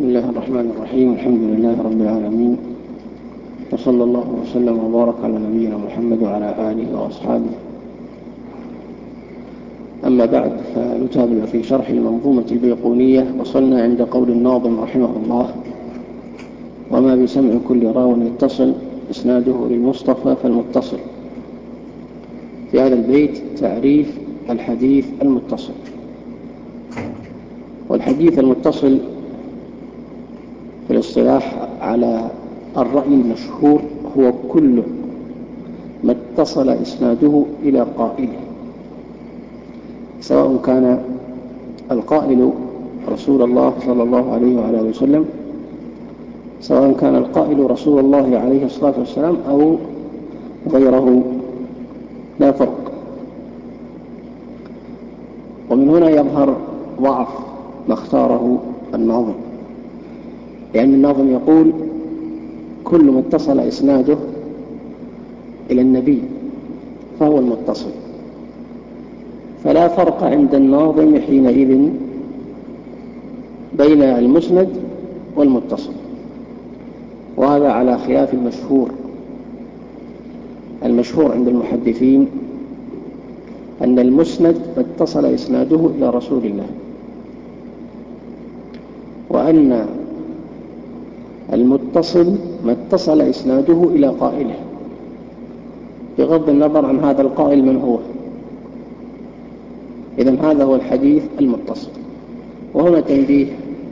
بسم الله الرحمن الرحيم. الحمد لله رب العالمين، وصلى الله وسلم وبارك على نبينا محمد وعلى آله وأصحابه. أما بعد، فنتابع في شرح المنظومة البيقونية. وصلنا عند قول الناظم رحمه الله: وما بسمع كل راو يتصل إسناده للمصطفى فالمتصل. في هذا البيت تعريف الحديث المتصل. والحديث المتصل في الاصطلاح على الرأي المشهور هو كل ما اتصل إسناده إلى قائله، سواء كان القائل رسول الله صلى الله عليه وعلى وسلم، سواء كان القائل رسول الله عليه الصلاة والسلام أو غيره، لا فرق. ومن هنا يظهر ضعف ما اختاره الناظم، لأن الناظم يقول كل ما اتصل إسناده إلى النبي فهو المتصل، فلا فرق عند الناظم حينئذ بين المسند والمتصل. وهذا على خلاف المشهور عند المحدثين أن المسند ما اتصل إسناده إلى رسول الله، وأن المتصل ما اتصل إسناده إلى قائله، بغض النظر عن هذا القائل من هو. إذن هذا هو الحديث المتصل. وهنا تنبيه: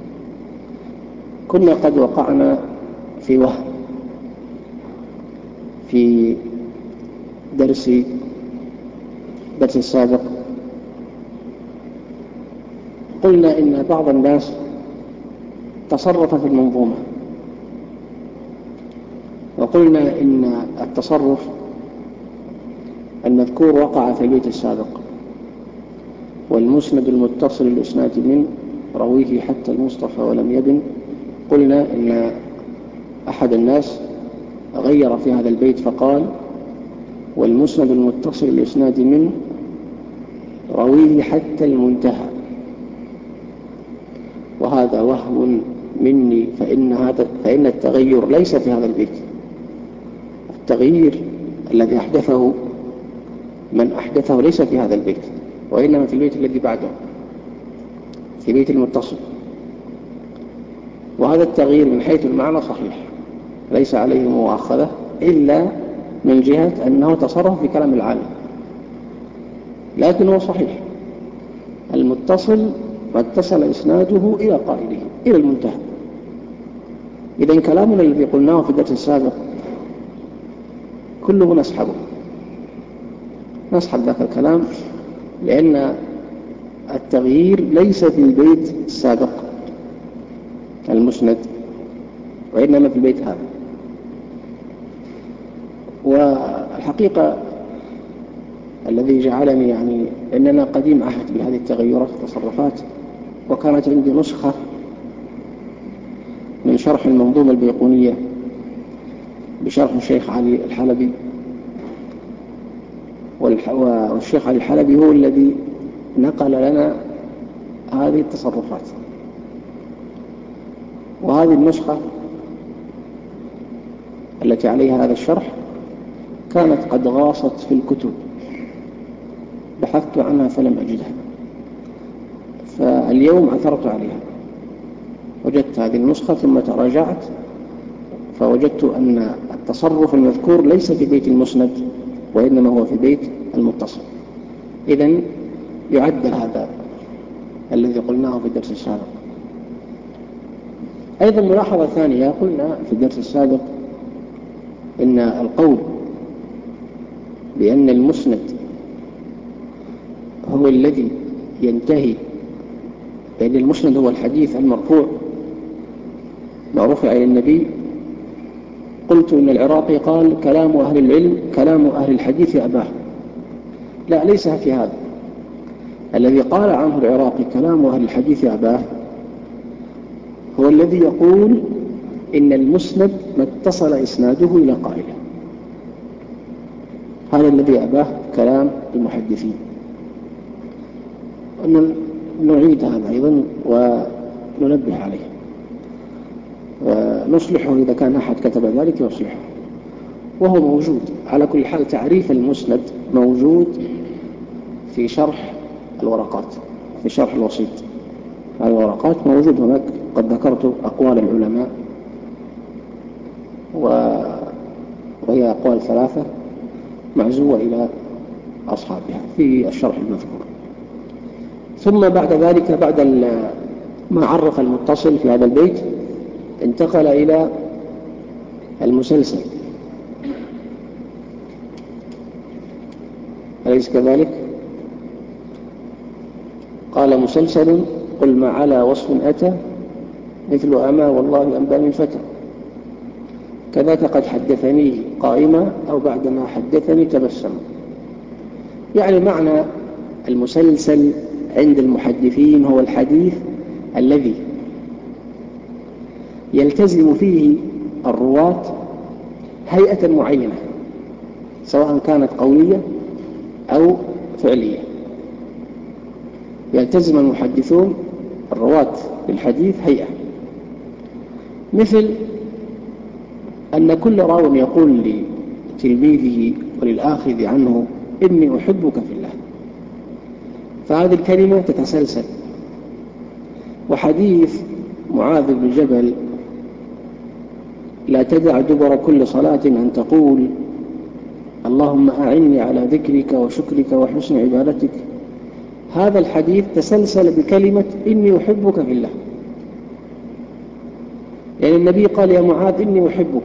كنا قد وقعنا في وهم في درس السابق. قلنا إن بعض الناس تصرف في المنظومة، وقلنا إن التصرف المذكور وقع في البيت السابق، والمسند المتصل الإسناد من رويه حتى المصطفى ولم يبن. قلنا إن أحد الناس غير في هذا البيت فقال: والمسند المتصل الإسناد من رويه حتى المنتهى. وهذا وهم مني، فإن التغير ليس في هذا البيت. التغيير الذي أحدثه من أحدثه ليس في هذا البيت، وإنما في البيت الذي بعده، في بيت المتصل. وهذا التغيير من حيث المعنى صحيح، ليس عليه مؤاخذة، إلا من جهة أنه تصرف في كلام العالم، لكن هو صحيح. المتصل ما اتصل إسناده إلى قائله إلى المنتهى. إذن كلامنا الذي قلناه في الدرس السابق كله نسحب ذاك الكلام، لأن التغيير ليس في البيت السابق المسند، وإنما في البيت هذا. والحقيقة الذي جعلني أننا قديم عهد بهذه التغيرات والتصرفات، وكانت عندي نسخة من شرح المنظومة البيقونية بشرح الشيخ علي الحلبي، والشيخ علي الحلبي هو الذي نقل لنا هذه التصرفات. وهذه النسخة التي عليها هذا الشرح كانت قد غاصت في الكتب، بحثت عنها فلم أجدها، فاليوم عثرت عليها، وجدت هذه النسخة ثم تراجعت فوجدت أن التصرف المذكور ليس في بيت المسند، وإنما هو في بيت المتصل. إذن يعدل هذا الذي قلناه في الدرس السابق. أيضا ملاحظة ثانية، قلنا في الدرس السابق إن القول بأن المسند هو الذي ينتهي، لأن المسند هو الحديث المرفوع ما رفع إلى النبي. قلت إن العراقي قال: كلام أهل العلم كلام أهل الحديث أباه. لا، ليس في هذا. الذي قال عنه العراقي كلام أهل الحديث أباه هو الذي يقول إن المسند ما اتصل إسناده إلى قائله. هذا الذي أباه كلام المحدثين. نعيد هذا أيضا وننبه عليه. ونصلحه إذا كان أحد كتب ذلك يصلحه، وهو موجود على كل حال. تعريف المسند موجود في شرح الورقات، في شرح الوسيط على الورقات موجود هناك. قد ذكرت أقوال العلماء وهي أقوال 3 معزوة إلى أصحابها في الشرح المذكور. ثم بعد ذلك، بعد ما عرف المتصل في هذا البيت، انتقل إلى المسلسل، أليس كذلك؟ قال: مسلسل قل ما على وصف أتى مثل أما والله أنباني الفتى، كذاك قد حدثني قائما أو بعدما حدثني تبسم. يعني معنى المسلسل عند المحدثين هو الحديث الذي يلتزم فيه الرواة هيئة معينة، سواء كانت قولية أو فعلية. يلتزم المحدثون الرواة بالحديث هيئة، مثل أن كل راو يقول لتلميذه وللآخذ عنه: إني أحبك في الله، فهذه الكلمة تتسلسل. وحديث معاذ بن جبل: لا تدع دبر كل صلاة أن تقول اللهم أعني على ذكرك وشكرك وحسن عبادتك، هذا الحديث تسلسل بكلمة إني أحبك في الله. يعني النبي قال: يا معاذ إني أحبك،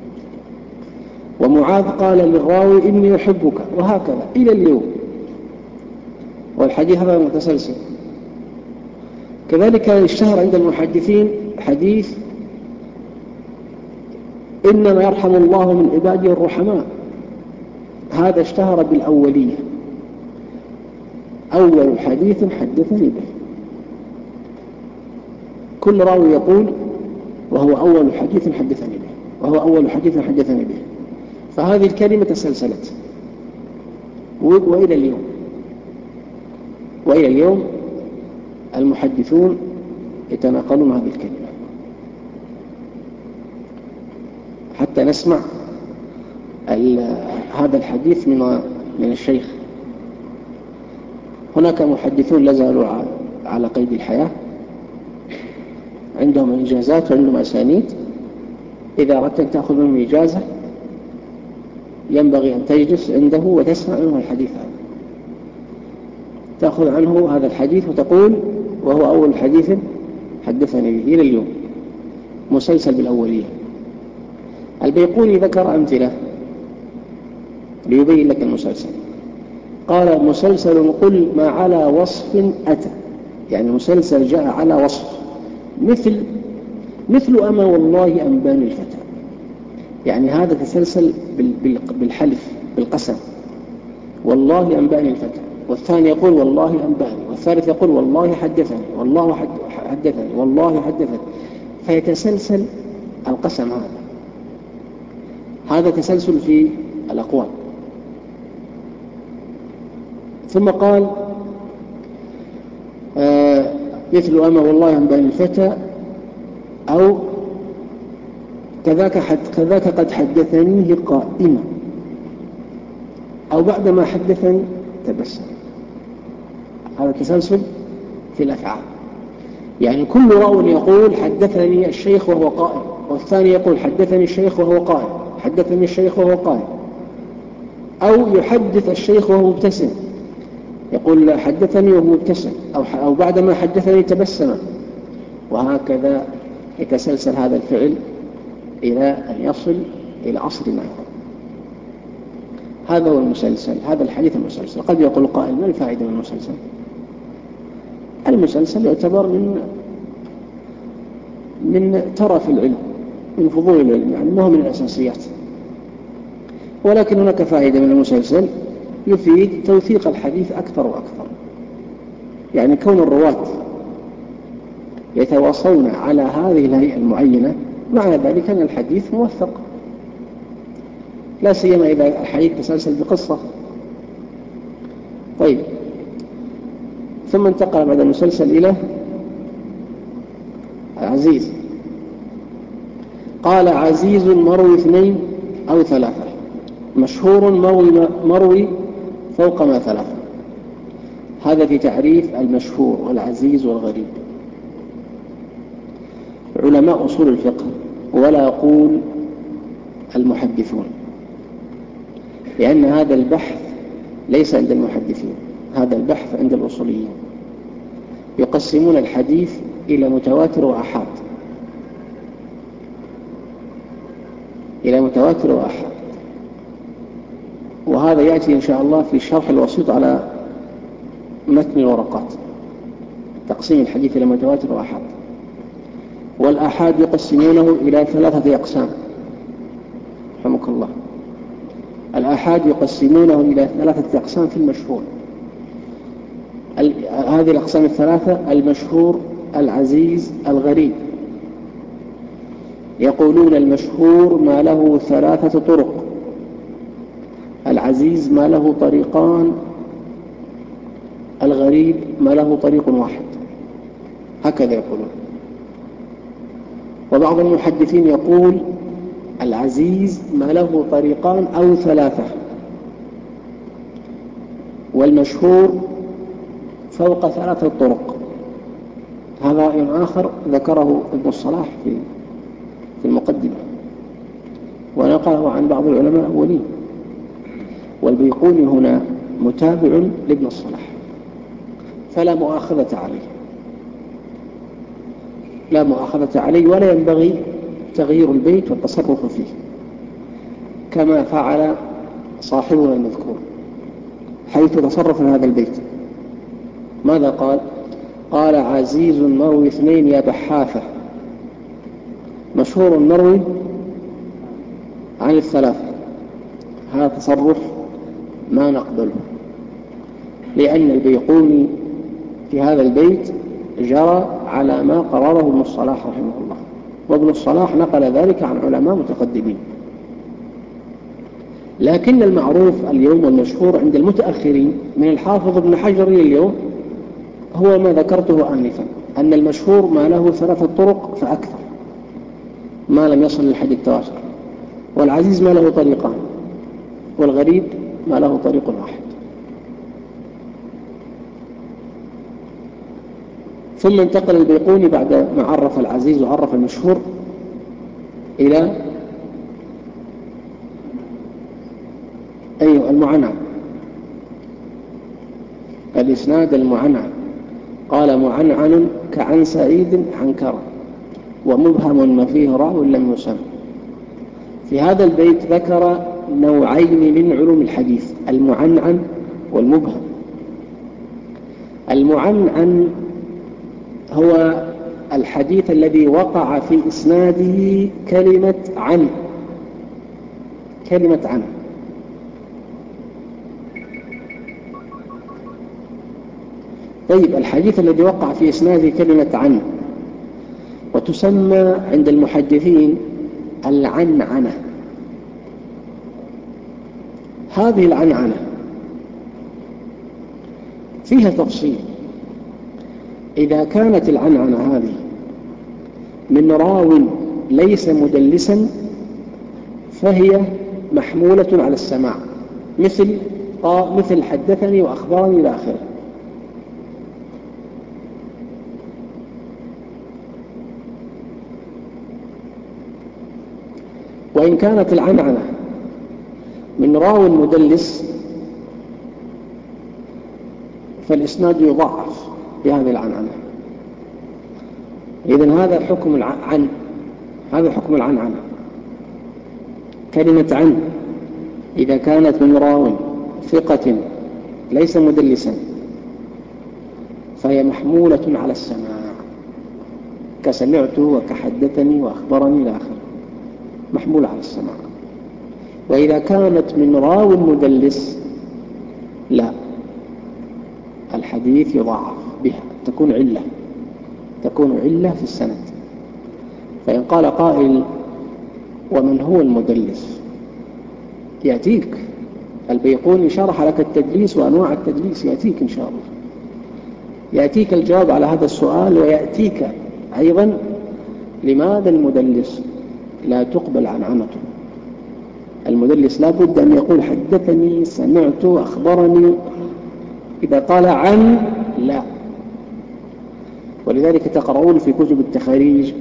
ومعاذ قال للراوي إني أحبك، وهكذا إلى اليوم، والحديث هذا متسلسل. كذلك اشتهر عند المحدثين حديث إنما يرحم الله من عباده الرحماء، هذا اشتهر بالأولية، أول حديث حدثني به. كل راوي يقول وهو أول حديث حدثني به، وهو أول حديث حدثني به، فهذه الكلمة تسلسلت. وإلى اليوم المحدثون يتناقلون هذه الكلمة حتى نسمع هذا الحديث من الشيخ. هناك محدثون لا زالوا على قيد الحياة، عندهم إجازات وعندهم أسانيد. إذا أردت أن تأخذ منهم إجازة ينبغي أن تجلس عنده وتسمع منه الحديث هذا، تأخذ عنه هذا الحديث وتقول وهو أول حديث حدثني به. إلى اليوم مسلسل بالأولية. البيقوني ذكر أمثلة ليبين لك المسلسل. قال: مسلسل قل ما على وصف أتى، يعني مسلسل جاء على وصف، مثل أما والله أنباني الفتى، يعني هذا تسلسل بالحلف، بالقسم، والله أنباني الفتى، والثاني يقول والله أنباني، والثالث يقول والله حدثني، والله حدثني، والله حدثني، فيتسلسل القسم. هذا تسلسل في الأقوال. ثم قال: مثل أما والله أنباني الفتى، أو كذاك قد حدثنيه قائما، أو بعدما حدثني تبسم. هذا تسلسل في الأفعال. يعني كل راو يقول حدثني الشيخ وهو قائم، والثاني يقول حدثني الشيخ وهو قائم، حدثني الشيخ وهو قائم، أو يحدث الشيخ وهو مبتسم، يقول حدثني وهو مبتسم، أو بعدما حدثني تبسم، وهكذا يتسلسل هذا الفعل إلى أن يصل إلى عصرنا. هذا هو المسلسل، هذا الحديث المسلسل. قد يقول قائل: ما الفائدة من المسلسل؟ المسلسل يعتبر من ترف العلم، من فضول العلم، يعني ما هو من الأساسيات. ولكن هناك فائدة من المسلسل، يفيد توثيق الحديث أكثر وأكثر. يعني كون الرواة يتواصلون على هذه الهيئة المعينة، معنى ذلك أن الحديث موثق، لا سيما إذا الحديث تسلسل بقصة. طيب، ثم انتقل بعد المسلسل إلى عزيز. قال عزيز مروي 2 أو 3، مشهور مروي فوق ما 3. هذا في تعريف المشهور والعزيز والغريب. علماء أصول الفقه ولا يقول المحدثون، لأن هذا البحث ليس عند المحدثين، هذا البحث عند الأصوليين. يقسمون الحديث إلى متواتر وآحاد، وهذا يأتي إن شاء الله في الشرح الوسيط على متن الورقات، تقسيم الحديث إلى متواتر وآحاد. والآحاد يقسمونه إلى 3 أقسام، رحمك الله. الآحاد يقسمونه إلى 3 أقسام في المشهور. هذه الأقسام 3: المشهور، العزيز، الغريب. يقولون المشهور ما له 3 طرق، العزيز ما له طريقان، الغريب ما له طريق واحد، هكذا يقولون. وبعض المحدثين يقول العزيز ما له طريقان أو 3، والمشهور فوق 3 طرق. هذا رأي آخر ذكره ابن الصلاح في المقدمة، ونقله عن بعض العلماء الأولين. والبيقوني هنا متابع لابن الصلاح، فلا مؤاخذة عليه، ولا ينبغي تغيير البيت والتصرف فيه كما فعل صاحبنا المذكور، حيث تصرف في هذا البيت. ماذا قال؟ قال عزيز مروي 2 يا بحافة، مشهور مروي عن 3. هذا تصرف ما نقبله، لأن البيقوني في هذا البيت جرى على ما قرره ابن الصلاح رحمه الله، وابن الصلاح نقل ذلك عن علماء متقدمين. لكن المعروف اليوم والمشهور عند المتأخرين من الحافظ ابن حجر اليوم هو ما ذكرته آنفا، أن المشهور ما له 3 طرق فأكثر ما لم يصل لحد التواتر، والعزيز ما له طريقان، والغريب ما له طريق واحد. ثم انتقل البيقوني بعد ما عرف العزيز وعرف المشهور إلى المعنعن، الإسناد المعنعن. قال معنعن كعن سعيد عن كرم، ومبهم ما فيه راو لم يسم. في هذا البيت ذكر نوعين من علوم الحديث: المعنعن والمبهم. المعنعن هو الحديث الذي وقع في إسناده كلمة عن. طيب، الحديث الذي وقع في إسناده كلمة عن، وتسمى عند المحدثين العنعنة. هذه العنعنة فيها تفصيل. إذا كانت العنعنة هذه من راو ليس مدلسا فهي محمولة على السماع، مثل حدثني وأخبرني إلى آخره. وإن كانت العنعنة من راو مدلس فالإسناد يضعف بهذه العنعنة. إذن هذا حكم العنعنة. كلمة عن إذا كانت من راو ثقة ليس مدلسا فهي محمولة على السماع، كسمعت وكحدثني وأخبرني إلى آخره، محمولة على السماع. وإذا كانت من راو مدلس لا، الحديث يضاعف بها، تكون علة في السند. فإن قال قائل ومن هو المدلس؟ يأتيك البيقوني شرح لك التدليس وأنواع التدليس، يأتيك إن شاء الله، يأتيك الجواب على هذا السؤال، ويأتيك أيضا لماذا المدلس لا تقبل عنعنته. المدلس لا بد أن يقول حدثني، سمعت، أخبرني. إذا قال عن لا. ولذلك تقرؤون في كتب التخاريج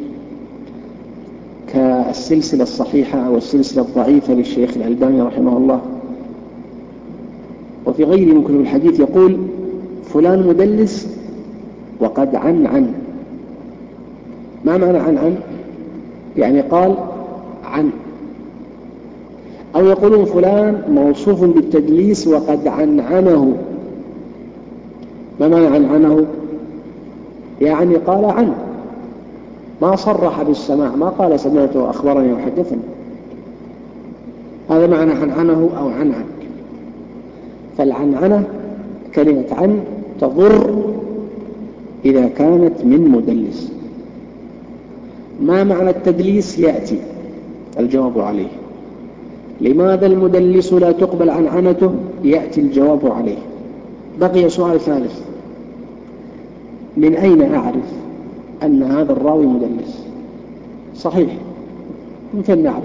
كالسلسلة الصحيحة والسلسلة الضعيفة للشيخ الألباني رحمه الله، وفي غيره من كتب الحديث يقول فلان مدلس وقد عن. ما معنى عن؟ يعني قال عن. أو يقولون فلان موصوف بالتدليس وقد عنعنه. ما معنى عنعنه؟ يعني قال عنه، ما صرح بالسماع، ما قال سمعت وأخبرني وحدثني. هذا معنى عنعنه أو عنعن. فالعنعنة كلمة عن تضر إذا كانت من مدلس. ما معنى التدليس؟ يأتي الجواب عليه. لماذا المدلس لا تقبل عنعنته؟ يأتي الجواب عليه. بقي سؤال ثالث: من أين أعرف أن هذا الراوي مدلس؟ صحيح، من فين نعرف؟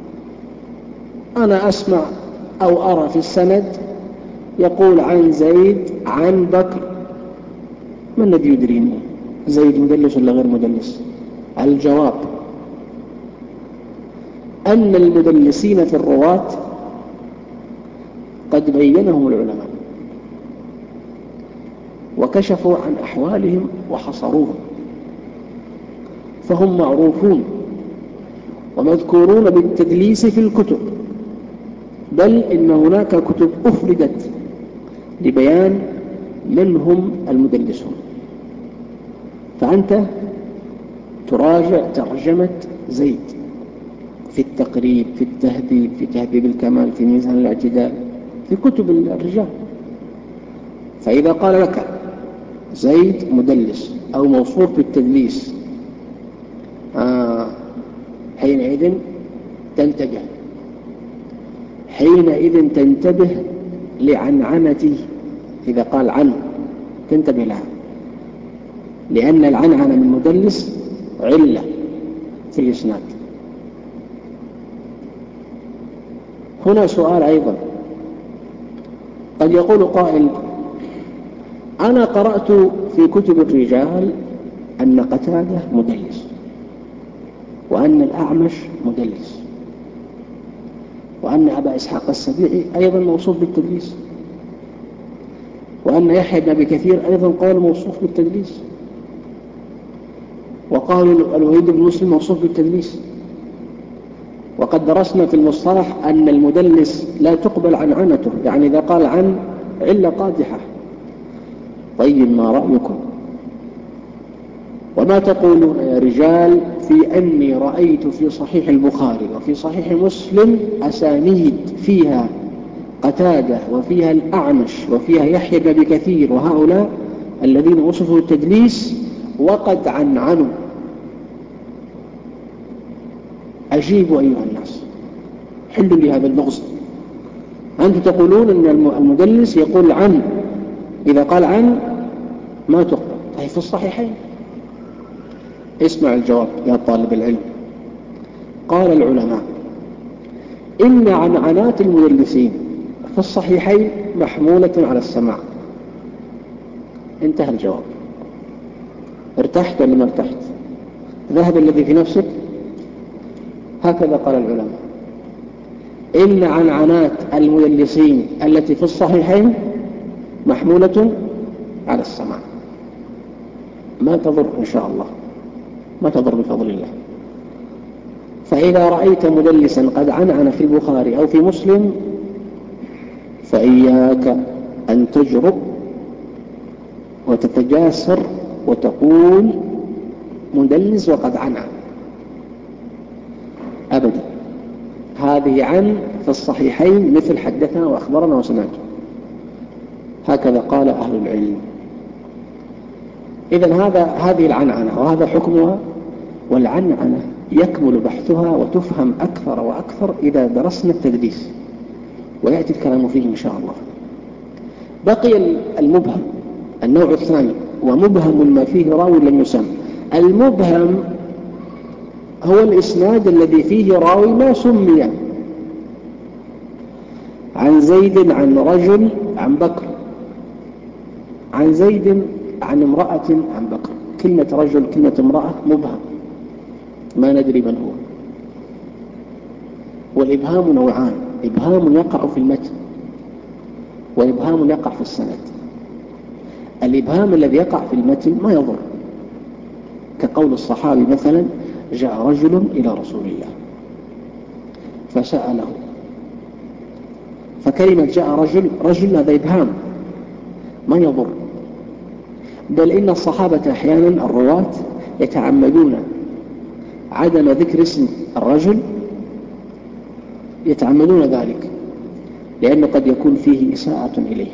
أنا أسمع أو أرى في السند يقول عن زيد عن بكر، ما الذي يدريني زيد مدلس ولا غير مدلس؟ الجواب أن المدلسين في الرواة قد بينهم العلماء وكشفوا عن أحوالهم وحصروهم، فهم معروفون ومذكورون بالتدليس في الكتب، بل إن هناك كتب أفردت لبيان من هم المدلسون. فأنت تراجع ترجمة زيد في التقريب، في التهذيب، في تهذيب الكمال، في ميزان الاعتدال، في كتب الرجال. فإذا قال لك زيد مدلس أو موصوف بالتدليس حينئذ تنتبه لعنعنته. إذا قال عن تنتبه لها، لأن العنعنة من مدلس علة في الإسناد. هنا سؤال أيضا: قد يقول قائل: أنا قرأت في كتب الرجال أن قتادة مدلس، وأن الأعمش مدلس، وأن أبا إسحاق السبيعي أيضا موصوف بالتدليس، وأن يحيى بن أبي كثير أيضا قال موصوف بالتدليس، وقالوا الوليد بن مسلم موصوف بالتدليس. وقد درسنا في المصطلح أن المدلس لا تقبل عنعنته، يعني إذا قال عن علة قادحة. طيب، ما رأيكم وما تقولون يا رجال في أني رأيت في صحيح البخاري وفي صحيح مسلم أسانيد فيها قتادة وفيها الأعمش وفيها يحيى بن أبي كثير وهؤلاء الذين وصفوا التدليس وقد عنعنوا؟ أجيبوا أيها الناس، حلوا لي هذا اللغز. أنتم تقولون أن المدلس يقول عن، إذا قال عن ما تقبل. أي في الصحيحين. اسمع الجواب يا طالب العلم. قال العلماء: إن عنعنات المدلسين في الصحيحين محمولة على السماع. انتهى الجواب. ارتحت ولا ما ارتحت؟ ذهب الذي في نفسك؟ هكذا قال العلماء: إن عنعنات المدلسين التي في الصحيحين محمولة على السماع. ما تضر إن شاء الله، ما تضر بفضل الله. فإذا رأيت مدلسا قد عنعن في البخاري أو في مسلم فإياك أن تجرؤ وتتجاسر وتقول مدلس وقد عنعن، أبدا. هذه عن في الصحيحين مثل حدثنا وأخبرنا وسمعت. هكذا قال أهل العلم. إذن هذه العنعنة وهذا حكمها. والعنعنة يكمل بحثها وتفهم أكثر وأكثر إذا درسنا التدليس، ويأتي الكلام فيه إن شاء الله. بقي المبهم، النوع الثاني، ومبهم ما فيه راوي لم يسم. المبهم هو الإسناد الذي فيه راوي ما سمي، عن زيد عن رجل عن بكر، عن زيد عن امرأة عن بكر. كلمة رجل كلمة امرأة مبهم، ما ندري من هو. والإبهام نوعان: إبهام يقع في المتن وإبهام يقع في السند. الإبهام الذي يقع في المتن ما يضر، كقول الصحابي مثلا: جاء رجل إلى رسول الله فسأله، فكلمة جاء رجل هذا إبهام ما يضر. بل إن الصحابة أحيانا الرواة يتعمدون عدم ذكر اسم الرجل، يتعمدون ذلك لأنه قد يكون فيه إساءة إليه.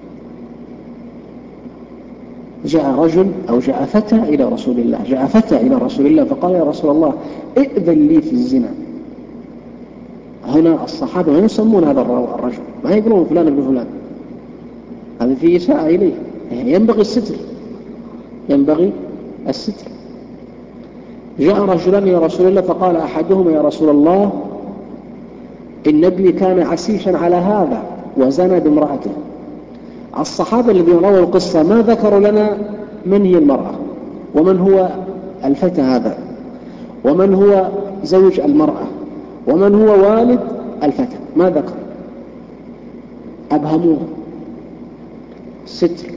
جاء رجل أو جاء فتى إلى رسول الله، جاء فتى إلى رسول الله فقال: يا رسول الله ائذن لي في الزنا. هنا الصحابة ما يسمون هذا الرجل، ما يقولون فلان ابن فلان، هذا فيه إساءة إليه، ينبغي الستر، ينبغي الستر. جاء رجلان إلى رسول الله فقال أحدهما: يا رسول الله إن ابني كان عسيشا على هذا وزنى بامرأته. الصحابة الذين رووا القصة ما ذكروا لنا من هي المرأة، ومن هو الفتى هذا، ومن هو زوج المرأة، ومن هو والد الفتى، ما ذكر، أبهموه ستر،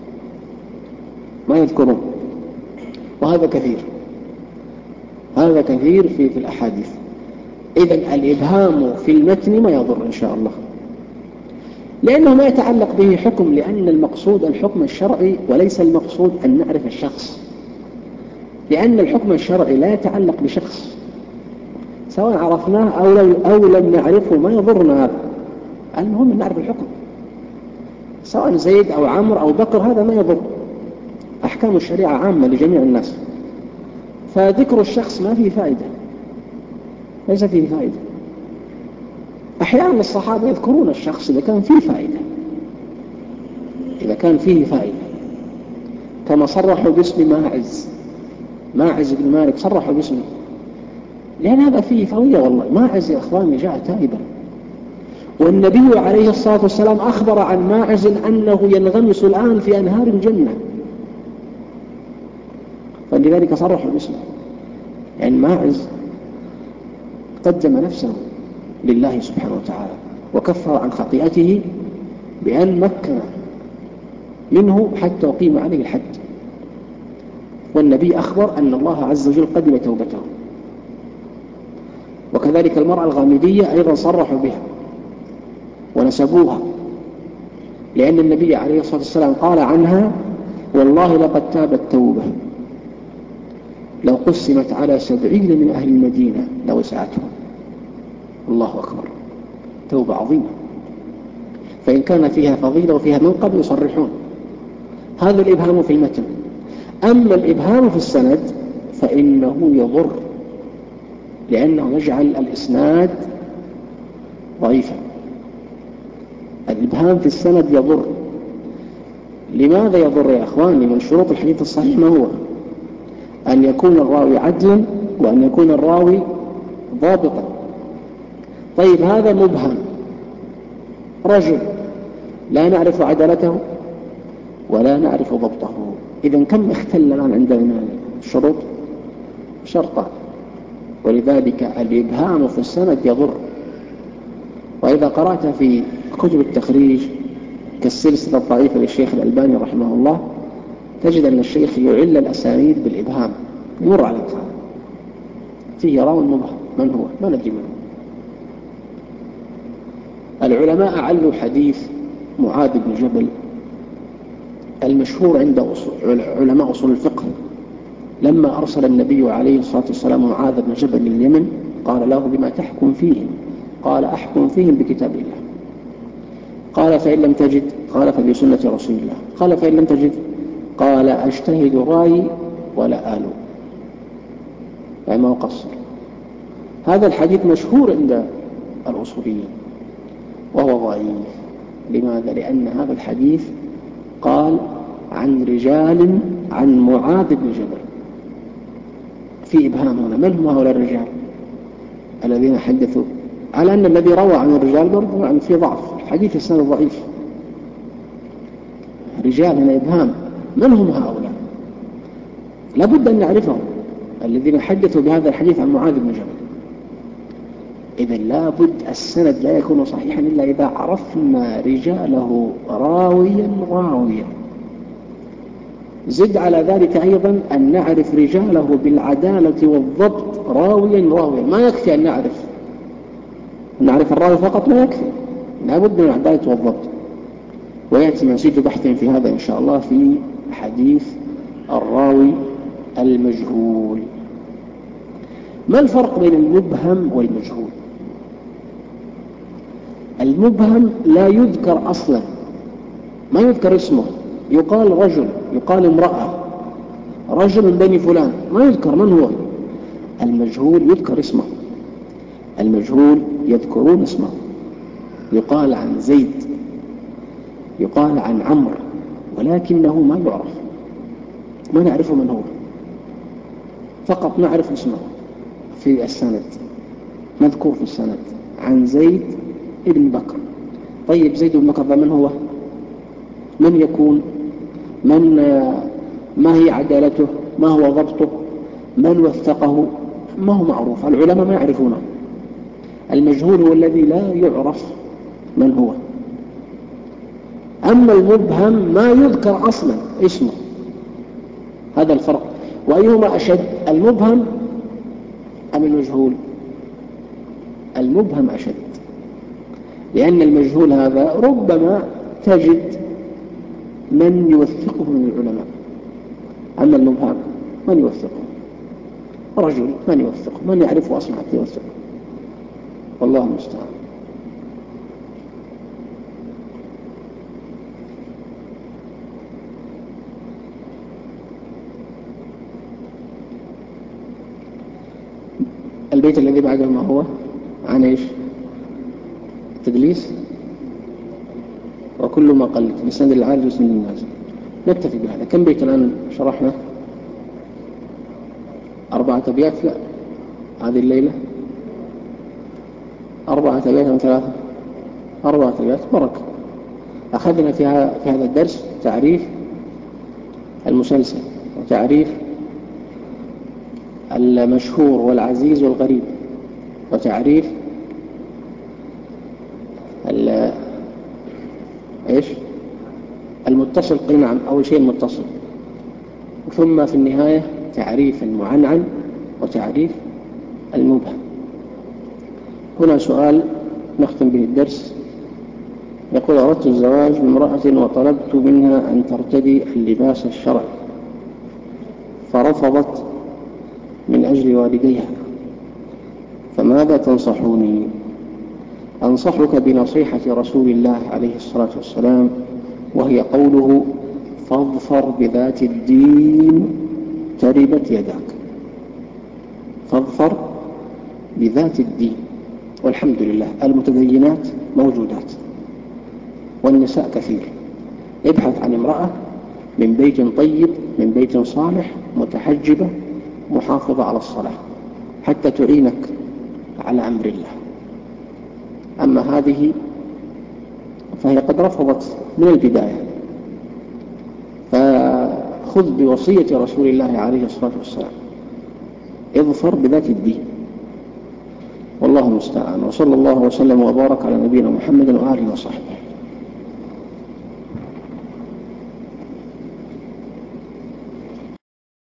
ما يذكرون. وهذا كثير، هذا كثير في الأحاديث. إذن الإبهام في المتن ما يضر إن شاء الله، لأنه ما يتعلق به حكم، لأن المقصود الحكم الشرعي وليس المقصود أن نعرف الشخص، لأن الحكم الشرعي لا يتعلق بشخص، سواء عرفناه أو لم نعرفه ما يضرنا هذا، المهم أن نعرف الحكم، سواء زيد أو عمرو أو بكر هذا ما يضر. أحكام الشريعة عامة لجميع الناس، فذكر الشخص ما فيه فائدة، ليس فيه فائدة. أحيانا الصحابة يذكرون الشخص إذا كان فيه فائدة، إذا كان فيه فائدة، كما صرحوا باسم ماعز بن مالك، صرحوا باسمه لأن هذا فيه فوية. والله ماعز يا أخواني جاء تائبا، والنبي عليه الصلاة والسلام أخبر عن ماعز أنه ينغمس الآن في أنهار الجنة، فلذلك صرحوا باسمه. يعني ماعز قدم نفسه لله سبحانه وتعالى وكفر عن خطيئته بأن مكن منه حتى أقيم عليه الحد، والنبي أخبر أن الله عز وجل قدم توبته. وكذلك المرأة الغامدية أيضا صرحوا بها ونسبوها، لأن النبي عليه الصلاة والسلام قال عنها: والله لقد تابت توبة لو قسمت على 70 من أهل المدينة لوسعتهم. الله أكبر، توبة عظيمة. فإن كان فيها فضيلة وفيها منقب يصرحون. هذا الإبهام في المتن. أما الإبهام في السند فإنه يضر، لأنه يجعل الإسناد ضعيفا. الإبهام في السند يضر. لماذا يضر يا أخواني؟ من شروط الحديث الصحيح ما هو؟ أن يكون الراوي عدلا، وأن يكون الراوي ضابطا. طيب هذا مبهم، رجل لا نعرف عدالته ولا نعرف ضبطه، إذن كم اختل الآن عندنا الشروط؟ شرطان. ولذلك الإبهام في السند يضر. وإذا قرأت في كتب التخريج كالسلسلة الضعيفة للشيخ الألباني رحمه الله تجد أن الشيخ يعل الأسانيد بالإبهام، يمر على الإبهام فيه راو مبهم، من هو؟ ما ندري منه. العلماء علوا حديث معاذ بن جبل المشهور عند علماء أصول الفقه، لما أرسل النبي عليه الصلاة والسلام معاذ بن جبل لليمن قال له: بما تحكم فيهم؟ قال: أحكم فيهم بكتاب الله. قال: فإن لم تجد؟ قال: فبسنة رسول الله. قال: فإن لم تجد؟ قال: أجتهد رأيي ولا آلو، يعني ما أقصر. هذا الحديث مشهور عند الأصوليين وهو ضعيف. لماذا؟ لأن هذا الحديث قال عن رجال عن معاذ بن جبل في إبهام هنا. من هم هؤلاء الرجال الذين حدثوا؟ على أن الذي روى عن الرجال برضو عن في ضعف، الحديث السنة ضعيف، رجال هنا إبهام. من هم هؤلاء؟ لابد أن نعرفهم، الذين حدثوا بهذا الحديث عن معاذ بن جبل. إذن لابد السند لا يكون صحيحا إلا إذا عرفنا رجاله راويا راويا. زد على ذلك أيضا أن نعرف رجاله بالعدالة والضبط راويا راويا. ما يكفي أن نعرف الراوي فقط، لا يكفي، لابد من العدالة والضبط. ويأتي مزيد بحث في هذا إن شاء الله في حديث الراوي المجهول. ما الفرق بين المبهم والمجهول؟ المبهم لا يذكر أصلا، ما يذكر اسمه، يقال رجل، يقال امرأة، رجل من بني فلان، ما يذكر من هو. المجهول يذكر اسمه، المجهول يذكرون اسمه، يقال عن زيد، يقال عن عمرو، ولكنه ما يعرف، ما نعرف من هو، فقط نعرف اسمه في السند، مذكور في السند عن زيد ابن بكر. طيب زيد بن بكر من هو؟ من يكون؟ ما هي عدالته؟ ما هو ضبطه؟ من وثقه؟ ما هو معروف، العلماء ما يعرفونه. المجهول هو الذي لا يعرف من هو. أما المبهم ما يذكر أصلا اسمه، هذا الفرق. وأيهما أشد، المبهم أم المجهول؟ المبهم أشد، لأن المجهول هذا ربما تجد من يوثقه من العلماء، أما المبهم من يوثقه؟ رجل من يوثقه؟ من يعرفه أصلا حتى يوثقه؟ والله المستعان. البيت الذي بعده ما هو؟ عن إيش؟ التدليس وكل ما قلت بسند العالي وسند الناس. نكتفي بهذا. كم بيت الآن شرحنا؟ 4 أبيات. لا، هذه الليلة 4 أبيات أو 3؟ 4 أبيات. بركة. أخذنا في هذا الدرس تعريف المسلسل، وتعريف المشهور والعزيز والغريب، وتعريف إيش؟ المتصل. نعم، أول شيء المتصل، ثم في النهاية تعريف المعنعن وتعريف المبهم. هنا سؤال نختم به الدرس. يقول: أردت الزواج بامرأة وطلبت منها أن ترتدي اللباس الشرعي فرفضت من أجل والديها، فماذا تنصحوني؟ أنصحك بنصيحة رسول الله عليه الصلاة والسلام، وهي قوله: فاظفر بذات الدين تربت يداك. فاظفر بذات الدين. والحمد لله المتدينات موجودات والنساء كثير. ابحث عن امرأة من بيت طيب، من بيت صالح، متحجبة، محافظة على الصلاة، حتى تعينك على أمر الله. أما هذه فهي قد رفضت من البداية، فخذ بوصية رسول الله عليه الصلاة والسلام: اظفر بذات الدين. والله المستعان. وصلى الله وسلم وبارك على نبينا محمد وآله وصحبه.